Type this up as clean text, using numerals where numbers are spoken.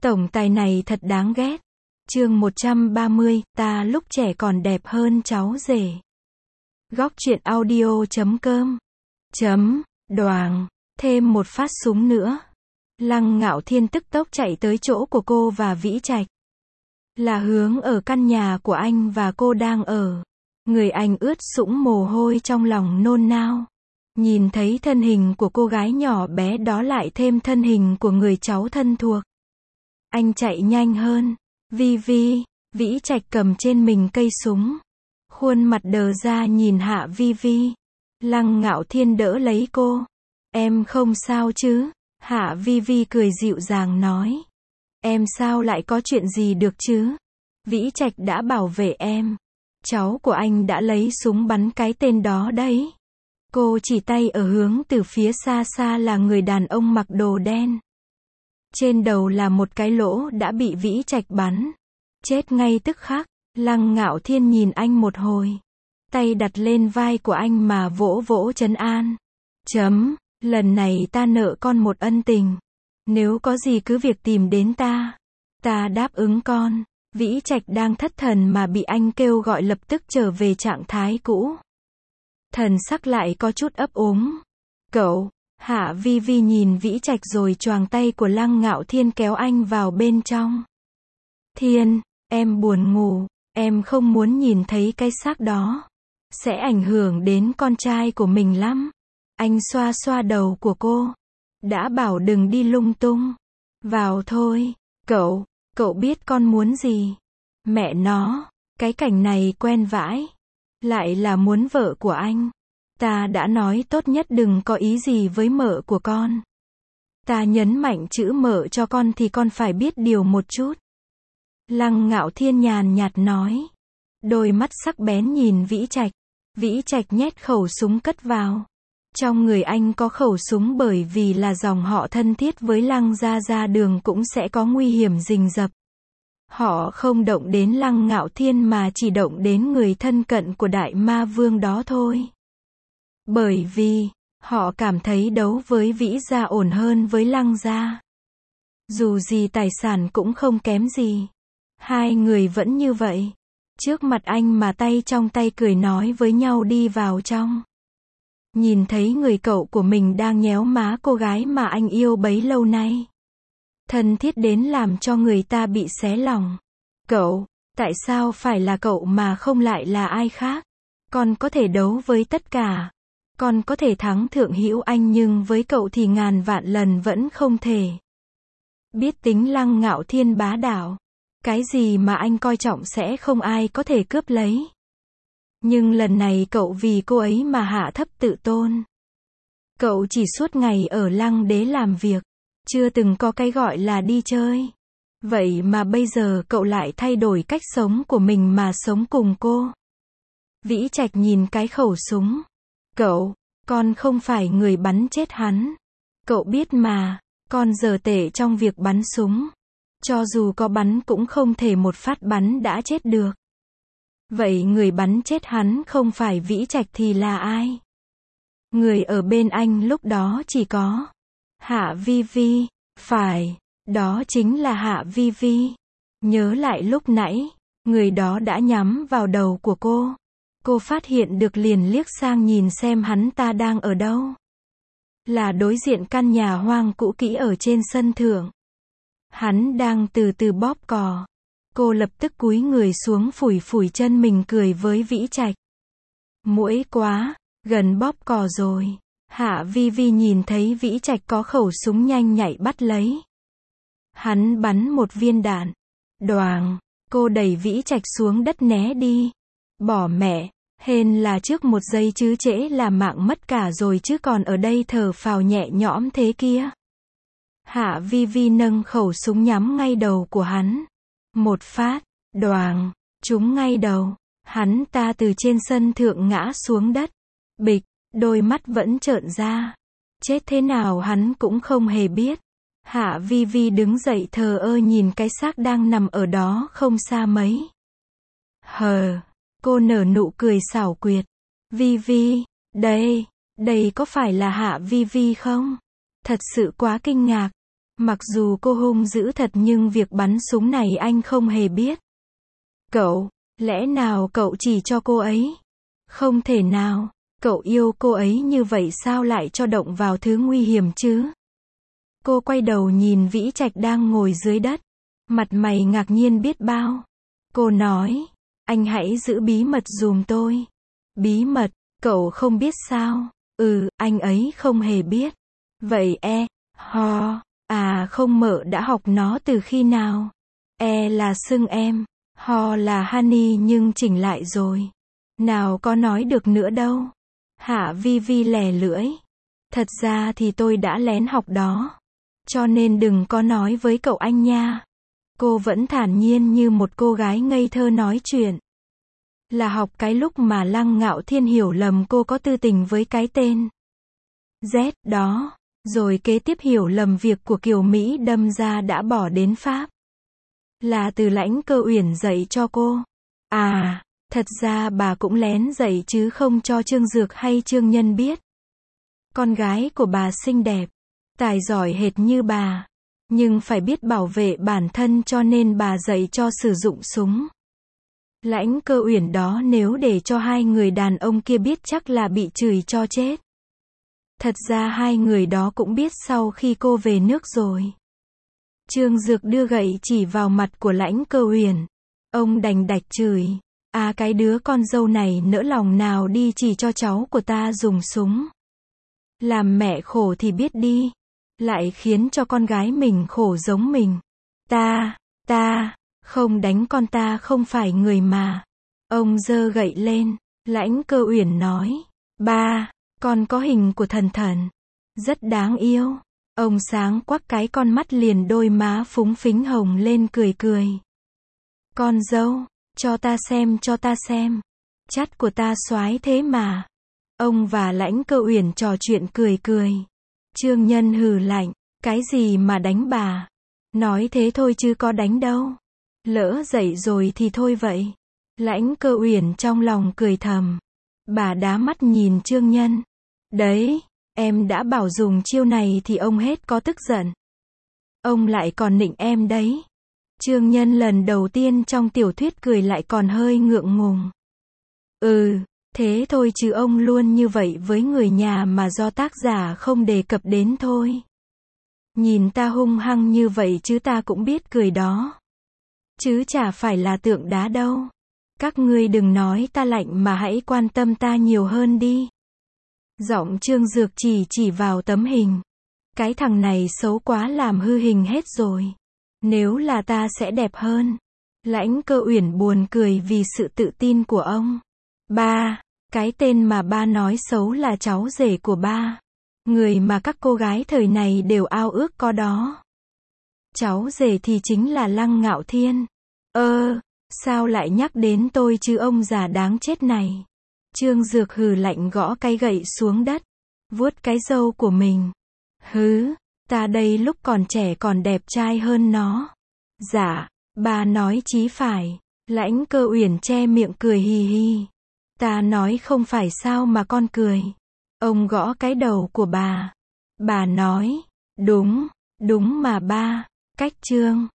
Tổng tài này thật đáng ghét. Chương 130, ta lúc trẻ còn đẹp hơn cháu rể. Góc truyện audio.com. Đoàng. Thêm một phát súng nữa. Lăng Ngạo Thiên tức tốc chạy tới chỗ của cô và Vĩ Trạch. Là hướng ở căn nhà của anh và cô đang ở. Người anh ướt sũng mồ hôi trong lòng nôn nao. Nhìn thấy thân hình của cô gái nhỏ bé đó lại thêm thân hình của người cháu thân thuộc. Anh chạy nhanh hơn. Vi, Vĩ Trạch cầm trên mình cây súng. Khuôn mặt đờ ra nhìn Hạ Vi. Lăng Ngạo Thiên đỡ lấy cô. Em không sao chứ? Hạ Vi cười dịu dàng nói. Em sao lại có chuyện gì được chứ? Vĩ Trạch đã bảo vệ em. Cháu của anh đã lấy súng bắn cái tên đó đấy. Cô chỉ tay ở hướng từ phía xa xa là người đàn ông mặc đồ đen. Trên đầu là một cái lỗ đã bị Vĩ Trạch bắn. Chết ngay tức khắc. Lăng Ngạo Thiên nhìn anh một hồi. Tay đặt lên vai của anh mà vỗ vỗ trấn an. Lần này ta nợ con một ân tình. Nếu có gì cứ việc tìm đến ta. Ta đáp ứng con. Vĩ Trạch đang thất thần mà bị anh kêu gọi lập tức trở về trạng thái cũ. Thần sắc lại có chút ấp úng. Cậu. Hạ Vi nhìn Vĩ Trạch rồi choàng tay của Lăng Ngạo Thiên kéo anh vào bên trong. Thiên, em buồn ngủ. Em không muốn nhìn thấy cái xác đó. Sẽ ảnh hưởng đến con trai của mình lắm. Anh xoa xoa đầu của cô. Đã bảo đừng đi lung tung. Vào thôi. Cậu biết con muốn gì? Mẹ nó, cái cảnh này quen vãi. Lại là muốn vợ của anh. Ta đã nói tốt nhất đừng có ý gì với mợ của con. Ta nhấn mạnh chữ mợ cho con thì con phải biết điều một chút. Lăng Ngạo Thiên nhàn nhạt nói. Đôi mắt sắc bén nhìn Vĩ Trạch. Vĩ Trạch nhét khẩu súng cất vào. Trong người anh có khẩu súng bởi vì là dòng họ thân thiết với Lăng gia, ra đường cũng sẽ có nguy hiểm rình rập. Họ không động đến Lăng Ngạo Thiên mà chỉ động đến người thân cận của Đại Ma Vương đó thôi. Bởi vì, họ cảm thấy đấu với Vĩ gia ổn hơn với Lăng gia. Dù gì tài sản cũng không kém gì. Hai người vẫn như vậy. Trước mặt anh mà tay trong tay cười nói với nhau đi vào trong. Nhìn thấy người cậu của mình đang nhéo má cô gái mà anh yêu bấy lâu nay. Thân thiết đến làm cho người ta bị xé lòng. Cậu, tại sao phải là cậu mà không lại là ai khác? Con có thể đấu với tất cả. Con có thể thắng Thượng Hữu Anh nhưng với cậu thì ngàn vạn lần vẫn không thể. Biết tính Lăng Ngạo Thiên bá đạo. Cái gì mà anh coi trọng sẽ không ai có thể cướp lấy. Nhưng lần này cậu vì cô ấy mà hạ thấp tự tôn. Cậu chỉ suốt ngày ở Lăng Đế làm việc. Chưa từng có cái gọi là đi chơi. Vậy mà bây giờ cậu lại thay đổi cách sống của mình mà sống cùng cô. Vĩ Trạch nhìn cái khẩu súng. Cậu, con không phải người bắn chết hắn. Cậu biết mà, con giờ tệ trong việc bắn súng. Cho dù có bắn cũng không thể một phát bắn đã chết được. Vậy người bắn chết hắn không phải Vĩ Trạch thì là ai? Người ở bên anh lúc đó chỉ có Hạ Vi. Phải, đó chính là Hạ Vi. Nhớ lại lúc nãy, người đó đã nhắm vào đầu của cô. Cô phát hiện được liền liếc sang nhìn xem hắn ta đang ở đâu. Là đối diện căn nhà hoang cũ kỹ ở trên sân thượng. Hắn đang từ từ bóp cò. Cô lập tức cúi người xuống phủi chân mình cười với Vĩ Trạch. Muỗi quá, gần bóp cò rồi. Hạ Vi nhìn thấy Vĩ Trạch có khẩu súng nhanh nhạy bắt lấy. Hắn bắn một viên đạn. Đoàng, cô đẩy Vĩ Trạch xuống đất né đi. Bỏ mẹ, hên là trước một giây chứ trễ là mạng mất cả rồi chứ còn ở đây thở phào nhẹ nhõm thế kia. Hạ Vi nâng khẩu súng nhắm ngay đầu của hắn. Một phát, đoàng, trúng ngay đầu. Hắn ta từ trên sân thượng ngã xuống đất. Bịch, đôi mắt vẫn trợn ra. Chết thế nào hắn cũng không hề biết. Hạ Vi đứng dậy thờ ơ nhìn cái xác đang nằm ở đó không xa mấy. Cô nở nụ cười xảo quyệt. Vi, đây có phải là Hạ Vi không? Thật sự quá kinh ngạc. Mặc dù cô hung dữ thật nhưng việc bắn súng này anh không hề biết. Cậu, lẽ nào cậu chỉ cho cô ấy? Không thể nào, cậu yêu cô ấy như vậy sao lại cho động vào thứ nguy hiểm chứ? Cô quay đầu nhìn Vĩ Trạch đang ngồi dưới đất. Mặt mày ngạc nhiên biết bao. Cô nói, anh hãy giữ bí mật giùm tôi. Bí mật, cậu không biết sao? Anh ấy không hề biết. Vậy không mợ đã học nó từ khi nào? Là xưng em, là honey nhưng chỉnh lại rồi. Nào có nói được nữa đâu. Hạ Vi Vi lè lưỡi. Thật ra thì tôi đã lén học đó. Cho nên đừng có nói với cậu anh nha. Cô vẫn thản nhiên như một cô gái ngây thơ nói chuyện. Là học cái lúc mà Lăng Ngạo Thiên hiểu lầm cô có tư tình với cái tên Z đó. Rồi kế tiếp hiểu lầm việc của Kiều Mỹ đâm ra đã bỏ đến Pháp. Là từ Lãnh Cơ Uyển dạy cho cô. Thật ra bà cũng lén dạy chứ không cho Trương Dược hay Trương Nhân biết. Con gái của bà xinh đẹp, tài giỏi hệt như bà, nhưng phải biết bảo vệ bản thân cho nên bà dạy cho sử dụng súng. Lãnh Cơ Uyển đó nếu để cho hai người đàn ông kia biết chắc là bị chửi cho chết. Thật ra hai người đó cũng biết sau khi cô về nước rồi. Trương Dược đưa gậy chỉ vào mặt của Lãnh Cơ Uyển. Ông đành đạch chửi. Cái đứa con dâu này nỡ lòng nào đi chỉ cho cháu của ta dùng súng. Làm mẹ khổ thì biết đi. Lại khiến cho con gái mình khổ giống mình. Ta, không đánh con ta không phải người mà. Ông giơ gậy lên. Lãnh Cơ Uyển nói. Ba, con có hình của thần thần. Rất đáng yêu. Ông sáng quắc cái con mắt liền đôi má phúng phính hồng lên cười cười. Con dâu, cho ta xem. Chắt của ta soái thế mà. Ông và Lãnh Cơ Uyển trò chuyện cười cười. Trương Nhân hừ lạnh. Cái gì mà đánh bà? Nói thế thôi chứ có đánh đâu. Lỡ dậy rồi thì thôi vậy. Lãnh Cơ Uyển trong lòng cười thầm. Bà đá mắt nhìn Trương Nhân. Đấy, em đã bảo dùng chiêu này thì ông hết có tức giận. Ông lại còn nịnh em đấy. Trương Nhân lần đầu tiên trong tiểu thuyết cười lại còn hơi ngượng ngùng. Thế thôi chứ ông luôn như vậy với người nhà mà do tác giả không đề cập đến thôi. Nhìn ta hung hăng như vậy chứ ta cũng biết cười đó. Chứ chả phải là tượng đá đâu. Các ngươi đừng nói ta lạnh mà hãy quan tâm ta nhiều hơn đi. Giọng Trương Dược chỉ vào tấm hình. Cái thằng này xấu quá làm hư hình hết rồi. Nếu là ta sẽ đẹp hơn. Lãnh Cơ Uyển buồn cười vì sự tự tin của ông. Ba, cái tên mà ba nói xấu là cháu rể của ba. Người mà các cô gái thời này đều ao ước có đó. Cháu rể thì chính là Lăng Ngạo Thiên. Sao lại nhắc đến tôi chứ ông già đáng chết này. Trương Dược hừ lạnh gõ cái gậy xuống đất. Vuốt cái râu của mình. Ta đây lúc còn trẻ còn đẹp trai hơn nó. Dạ, bà nói chí phải. Lãnh Cơ Uyển che miệng cười hì hì. Ta nói không phải sao mà con cười. Ông gõ cái đầu của bà. Bà nói, đúng mà ba. Cách Trương